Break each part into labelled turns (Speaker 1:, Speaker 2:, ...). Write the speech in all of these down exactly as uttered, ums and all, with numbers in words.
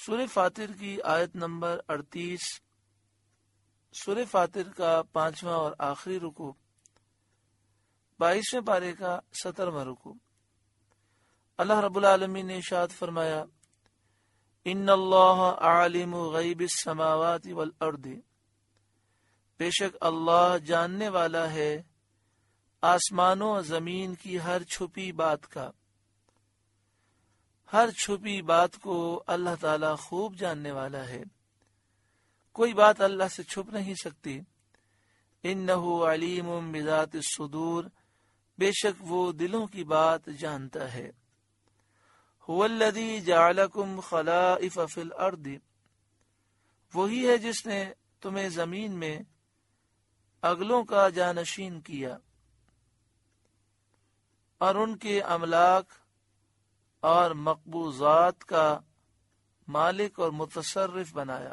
Speaker 1: سورہ فاطر کی آیت نمبر اڑتیس، سورہ فاطر کا پانچواں اور آخری رکوع، بائیسویں پارے کا سترواں رکوع۔ اللہ رب العالمین نے ارشاد فرمایا، ان اللہ عالم غیب السماوات والارض، بے شک اللہ جاننے والا ہے آسمانوں و زمین کی ہر چھپی بات کا، ہر چھپی بات کو اللہ تعالی خوب جاننے والا ہے، کوئی بات اللہ سے چھپ نہیں سکتی۔ انہ علیم بذات الصدور، بے شک وہ دلوں کی بات جانتا ہے۔ هو الذی جعلکم خلائف فی الارض، وہی ہے جس نے تمہیں زمین میں اگلوں کا جانشین کیا اور ان کے املاک اور مقبوضات کا مالک اور متصرف بنایا،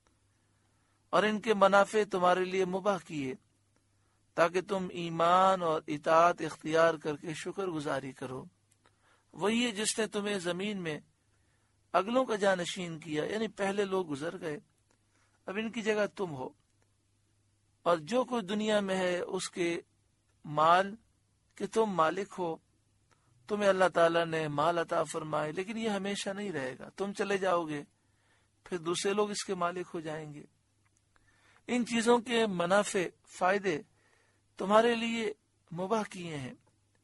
Speaker 1: اور ان کے منافع تمہارے لیے مباح کیے تاکہ تم ایمان اور اطاعت اختیار کر کے شکر گزاری کرو۔ وہی ہے جس نے تمہیں زمین میں اگلوں کا جانشین کیا، یعنی پہلے لوگ گزر گئے، اب ان کی جگہ تم ہو، اور جو کچھ دنیا میں ہے اس کے مال کہ تم مالک ہو، تمہیں اللہ تعالیٰ نے مال عطا فرمائے، لیکن یہ ہمیشہ نہیں رہے گا، تم چلے جاؤ گے پھر دوسرے لوگ اس کے مالک ہو جائیں گے۔ ان چیزوں کے منافع فائدے تمہارے لیے مباح کیے ہیں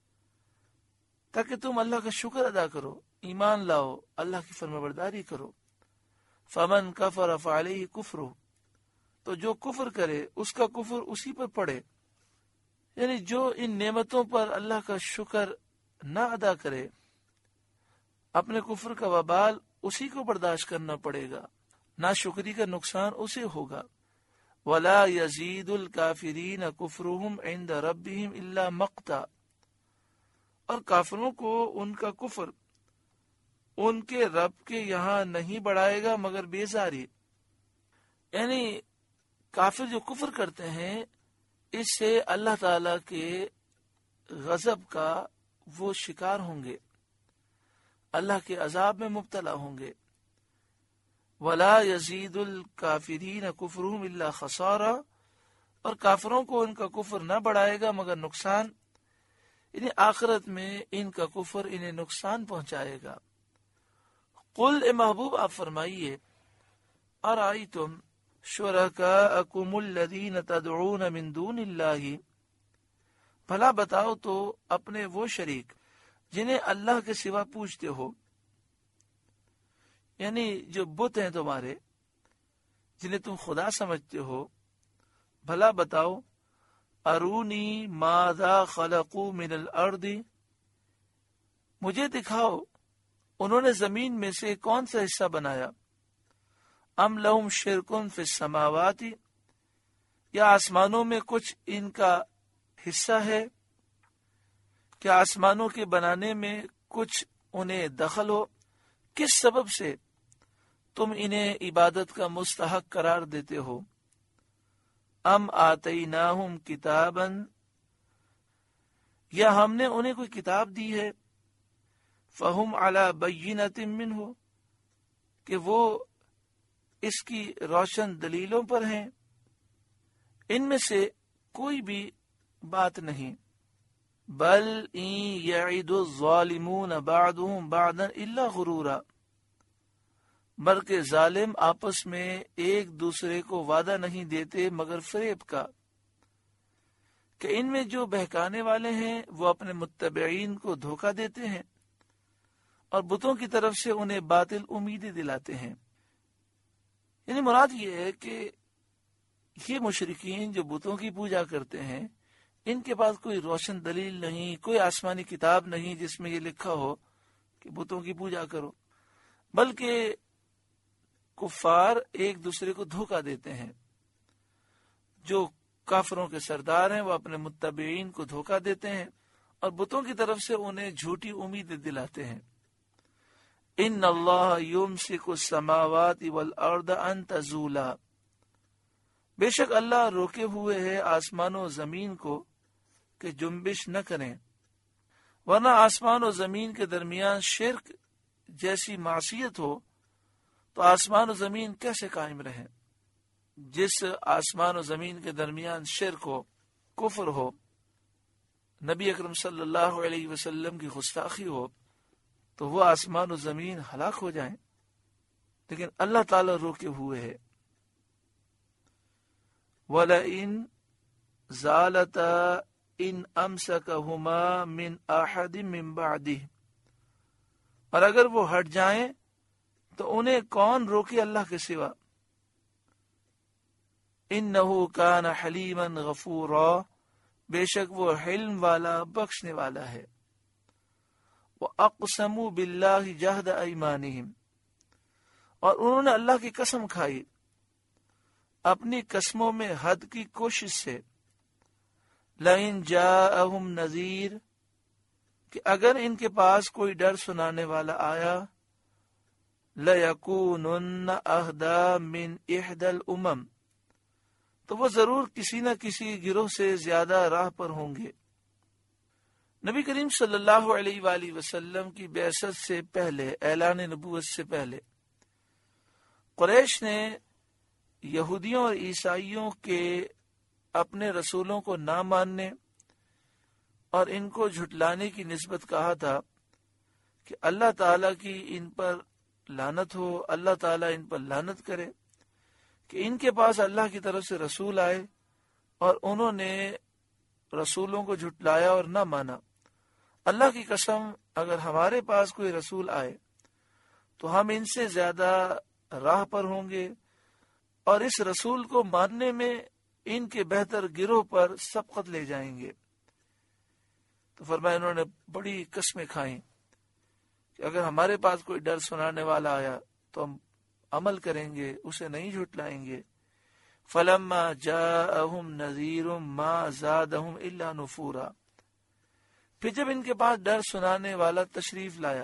Speaker 1: تاکہ تم اللہ کا شکر ادا کرو، ایمان لاؤ، اللہ کی فرمانبرداری کرو۔ فمن کفر فعلیہ کفرہ، تو جو کفر کرے اس کا کفر اسی پر پڑے، یعنی جو ان نعمتوں پر اللہ کا شکر نہ ادا کرے، اپنے کفر کا وبال اسی کو برداشت کرنا پڑے گا، ناشکری کا نقصان اسے ہوگا۔ وَلَا يَزِيدُ الْكَافِرِينَ كُفْرُهُمْ عِنْدَ رَبِّهِمْ إِلَّا مَقْتًا، اور کافروں کو ان کا کفر ان کے رب کے یہاں نہیں بڑھائے گا مگر بیزاری، یعنی کافر جو کفر کرتے ہیں اس سے اللہ تعالی کے غضب کا وہ شکار ہوں گے، اللہ کے عذاب میں مبتلا ہوں گے۔ وَلَا يَزِيدُ الْكَافِرِينَ كُفْرُهُمْ إِلَّا خَسَارًا، اور کافروں کو ان کا کفر نہ بڑھائے گا مگر نقصان، یعنی آخرت میں ان کا کفر انہیں نقصان پہنچائے گا۔ قل، اے محبوب آپ فرمائیے، ارأیتم شرکاءکم الذین تدعون من دون اللہ، بھلا بتاؤ تو اپنے وہ شریک جنہیں اللہ کے سوا پوجتے ہو، یعنی جو بت ہیں تمہارے جنہیں تم خدا سمجھتے ہو، بھلا بتاؤ، ارونی ماذا خلقوا من الارض، مجھے دکھاؤ انہوں نے زمین میں سے کون سا حصہ بنایا، ام لہم شرک فی السماوات، یا آسمانوں میں کچھ ان کا حصہ ہے، کیا آسمانوں کے بنانے میں کچھ انہیں دخل ہو؟ کس سبب سے تم انہیں عبادت کا مستحق قرار دیتے ہو؟ ام آتیناہم کتابا، یا ہم نے انہیں کوئی کتاب دی ہے، فہم علی بینۃ منہ، کہ وہ اس کی روشن دلیلوں پر ہیں، ان میں سے کوئی بھی بات نہیں۔ بل ان یعد الظالمون بعضهم بعضا الا غرورا، بلکہ ظالم آپس میں ایک دوسرے کو وعدہ نہیں دیتے مگر فریب کا، کہ ان میں جو بہکانے والے ہیں وہ اپنے متبعین کو دھوکہ دیتے ہیں اور بتوں کی طرف سے انہیں باطل امیدیں دلاتے ہیں۔ یعنی مراد یہ ہے کہ یہ مشرکین جو بتوں کی پوجا کرتے ہیں، ان کے پاس کوئی روشن دلیل نہیں، کوئی آسمانی کتاب نہیں جس میں یہ لکھا ہو کہ بتوں کی پوجا کرو، بلکہ کفار ایک دوسرے کو دھوکہ دیتے ہیں۔ جو کافروں کے سردار ہیں وہ اپنے متبعین کو دھوکہ دیتے ہیں اور بتوں کی طرف سے انہیں جھوٹی امیدیں دلاتے ہیں۔ ان اللہ یمسک السماوات والارض ان تزولا، بے شک اللہ روکے ہوئے ہے آسمان و زمین کو کہ جنبش نہ کریں، ورنہ آسمان و زمین کے درمیان شرک جیسی معصیت ہو تو آسمان و زمین کیسے قائم رہیں؟ جس آسمان و زمین کے درمیان شرک ہو، کفر ہو، نبی اکرم صلی اللہ علیہ وسلم کی گستاخی ہو، تو وہ آسمان و زمین ہلاک ہو جائیں، لیکن اللہ تعالیٰ روکے ہوئے ہے۔ وَلَئِن زَالَتَا إِنْ أَمْسَكَهُمَا مِنْ أَحَدٍ مِّن بَعْدِهِ، اور اگر وہ ہٹ جائیں تو انہیں کون روکے اللہ کے سوا۔ إِنَّهُ كَانَ حَلِيمًا غَفُورًا، بے شک وہ حلم والا، بخشنے والا ہے۔ وَأَقْسَمُوا بِاللَّهِ جَهْدَ أَيْمَانِهِمْ، اور انہوں نے اللہ کی قسم کھائی اپنی قسموں میں حد کی کوشش سے۔ لَإِن جَاءَهُمْ نَذِيرٌ، کہ اگر ان کے پاس کوئی ڈر سنانے والا آیا، لَيَكُونُنَّ أَهْدَىٰ مِنْ إِحْدَى الْأُمَمِ، تو وہ ضرور کسی نہ کسی گروہ سے زیادہ راہ پر ہوں گے۔ نبی کریم صلی اللہ علیہ وآلہ وسلم کی بعثت سے پہلے، اعلان نبوت سے پہلے، قریش نے یہودیوں اور عیسائیوں کے اپنے رسولوں کو نہ ماننے اور ان کو جھٹلانے کی نسبت کہا تھا کہ اللہ تعالیٰ کی ان پر لعنت ہو، اللہ تعالیٰ ان پر لعنت کرے کہ ان کے پاس اللہ کی طرف سے رسول آئے اور انہوں نے رسولوں کو جھٹلایا اور نہ مانا۔ اللہ کی قسم، اگر ہمارے پاس کوئی رسول آئے تو ہم ان سے زیادہ راہ پر ہوں گے، اور اس رسول کو ماننے میں ان کے بہتر گروہ پر سبقت لے جائیں گے۔ تو فرمایا انہوں نے بڑی قسمیں کھائیں کہ اگر ہمارے پاس کوئی ڈر سنانے والا آیا تو ہم عمل کریں گے، اسے نہیں جھٹلائیں گے۔ فَلَمَّا جَاءَهُمْ نَذِيرٌ مَا زَادَهُمْ إِلَّا نُفُورًا، پھر جب ان کے پاس ڈر سنانے والا تشریف لایا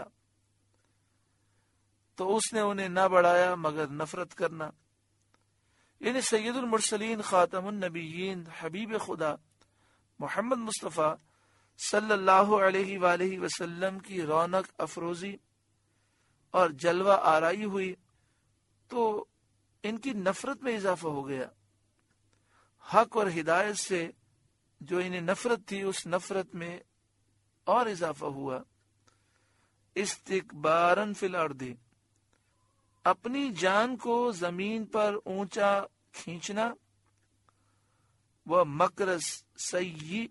Speaker 1: تو اس نے انہیں نہ بڑھایا مگر نفرت کرنا۔ یعنی سید المرسلین، خاتم النبیین، حبیب خدا محمد مصطفیٰ صلی اللہ علیہ وآلہ وسلم کی رونق افروزی اور جلوہ آرائی ہوئی تو ان کی نفرت میں اضافہ ہو گیا۔ حق اور ہدایت سے جو انہیں نفرت تھی، اس نفرت میں اور اضافہ ہوا۔ استکباراً فی الارض، اپنی جان کو زمین پر اونچا کھینچنا، وہ مکر سیئ،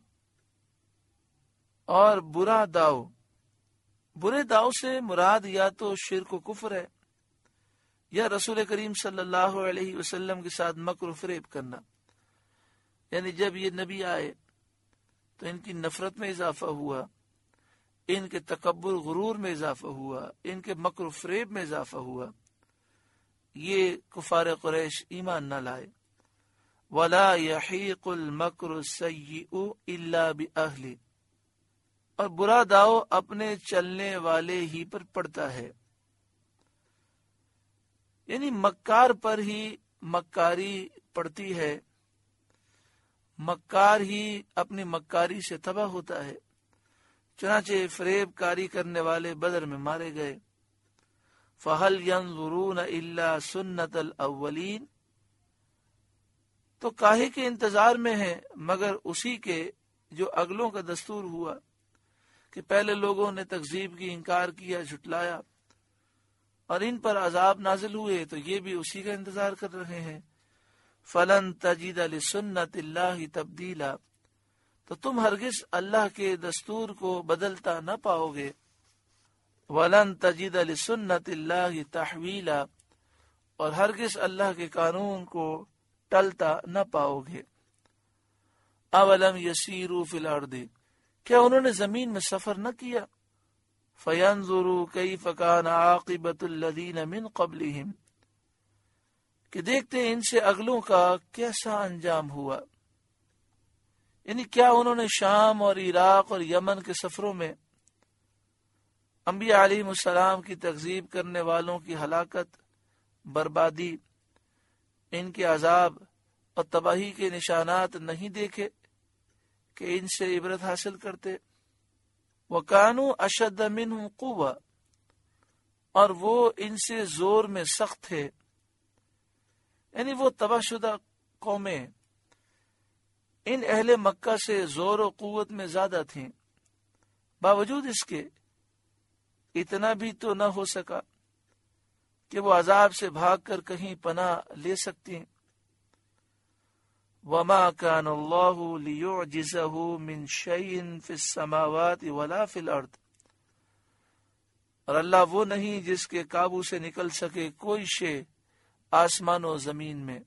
Speaker 1: اور برا داؤ۔ برے داؤ سے مراد یا تو شرک و کفر ہے یا رسول کریم صلی اللہ علیہ وسلم کے ساتھ مکر و فریب کرنا۔ یعنی جب یہ نبی آئے تو ان کی نفرت میں اضافہ ہوا، ان کے تکبر غرور میں اضافہ ہوا، ان کے مکر و فریب میں اضافہ ہوا۔ یہ کفار قریش ایمان نہ لائے۔ وَلَا يَحِيقُ الْمَكْرُ السَّيِّئُ إِلَّا بِأَهْلِ، اور برا داؤ اپنے چلنے والے ہی پر پڑتا ہے۔ یعنی مکار پر ہی مکاری پڑتی ہے، مکار ہی اپنی مکاری سے تباہ ہوتا ہے۔ چنانچہ فریب کاری کرنے والے بدر میں مارے گئے۔ فَهَلْ يَنظُرُونَ إِلَّا سُنَّةَ الْأَوَّلِينَ، تو کاہے کے انتظار میں ہیں مگر اسی کے جو اگلوں کا دستور ہوا کہ پہلے لوگوں نے تکذیب کی، انکار کیا، جھٹلایا اور ان پر عذاب نازل ہوئے، تو یہ بھی اسی کا انتظار کر رہے ہیں۔ فَلَن تَجِدَ لِسُنَّةِ اللَّهِ تَبْدِيلًا، تو تم ہرگز اللہ کے دستور کو بدلتا نہ پاؤ گے۔ وَلَن تَجِدَ لِسُنَّةِ اللَّهِ تَحْوِيلًا، اور ہرگز اللہ کے قانون کو ٹلتا نہ پاؤ گے۔ اَوَلَمْ يَسِيرُوا فِي الْأَرْضِ، کیا انہوں نے زمین میں سفر نہ کیا؟ فَيَنظُرُوا كَيْفَ كَانَ عَاقِبَةُ الَّذِينَ مِنْ قَبْلِهِمْ، کہ دیکھتے ہیں ان سے اگلوں کا کیسا انجام ہوا۔ یعنی کیا انہوں نے شام اور عراق اور یمن کے سفروں میں انبیاء علیہ السلام کی تکذیب کرنے والوں کی ہلاکت، بربادی، ان کے عذاب اور تباہی کے نشانات نہیں دیکھے کہ ان سے عبرت حاصل کرتے؟ وَكَانُوا أَشَدَّ مِنْهُمْ قُوَّةً، اور وہ ان سے زور میں سخت تھے، یعنی وہ تباہ شدہ قومیں ان اہل مکہ سے زور و قوت میں زیادہ تھیں، باوجود اس کے اتنا بھی تو نہ ہو سکا کہ وہ عذاب سے بھاگ کر کہیں پناہ لے سکتی۔ وَمَا كَانَ اللَّهُ لِيُعْجِزَهُ مِنْ شَيْءٍ فِي السَّمَاوَاتِ وَلَا فِي الْأَرْضِ، اور اللہ وہ نہیں جس کے قابو سے نکل سکے کوئی شے آسمان و زمین میں،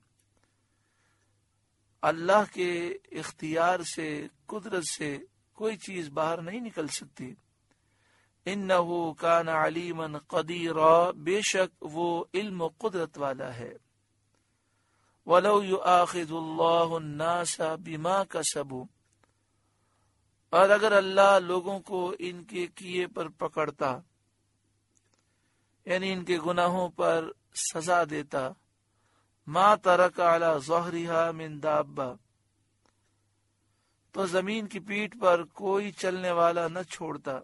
Speaker 1: اللہ کے اختیار سے، قدرت سے کوئی چیز باہر نہیں نکل سکتی۔ انہو کان علیما قدیرا، بے شک وہ علم و قدرت والا ہے۔ ولو یؤاخذ اللہ الناس بما کسبوا، اور اگر اللہ لوگوں کو ان کے کیے پر پکڑتا، یعنی ان کے گناہوں پر سزا دیتا، ما ترک علی ظہرها من دابہ، تو زمین کی پیٹھ پر کوئی چلنے والا نہ چھوڑتا،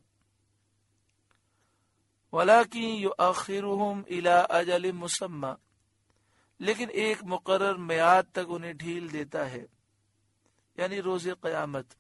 Speaker 1: ولیکن یؤخرہم الی اجل مسمی، لیکن ایک مقرر میعاد تک انہیں ڈھیل دیتا ہے، یعنی روز قیامت۔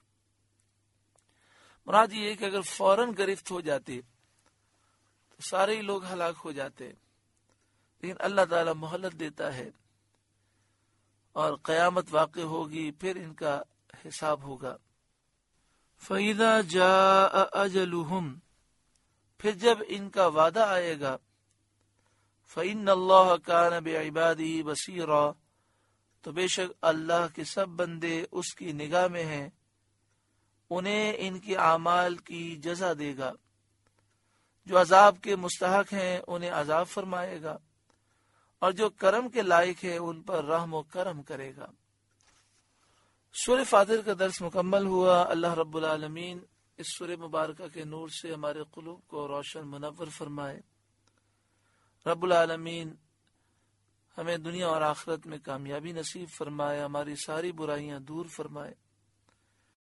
Speaker 1: مراد یہ ہے کہ اگر فوراً گرفت ہو جاتے تو سارے ہی لوگ ہلاک ہو جاتے، لیکن اللہ تعالی مہلت دیتا ہے اور قیامت واقع ہوگی، پھر ان کا حساب ہوگا۔ فَإِذَا جَاءَ أَجَلُهُمْ، پھر جب ان کا وعدہ آئے گا، فَإِنَّ اللَّهَ كَانَ بِعِبَادِهِ بَصِيرًا، تو بے شک اللہ کے سب بندے اس کی نگاہ میں ہیں، انہیں ان کے اعمال کی جزا دے گا، جو عذاب کے مستحق ہیں انہیں عذاب فرمائے گا، اور جو کرم کے لائق ہے ان پر رحم و کرم کرے گا۔ سورہ فاتر کا درس مکمل ہوا۔ اللہ رب العالمین اس سورہ مبارکہ کے نور سے ہمارے قلوب کو روشن منور فرمائے۔ رب العالمین ہمیں دنیا اور آخرت میں کامیابی نصیب فرمائے، ہماری ساری برائیاں دور فرمائے۔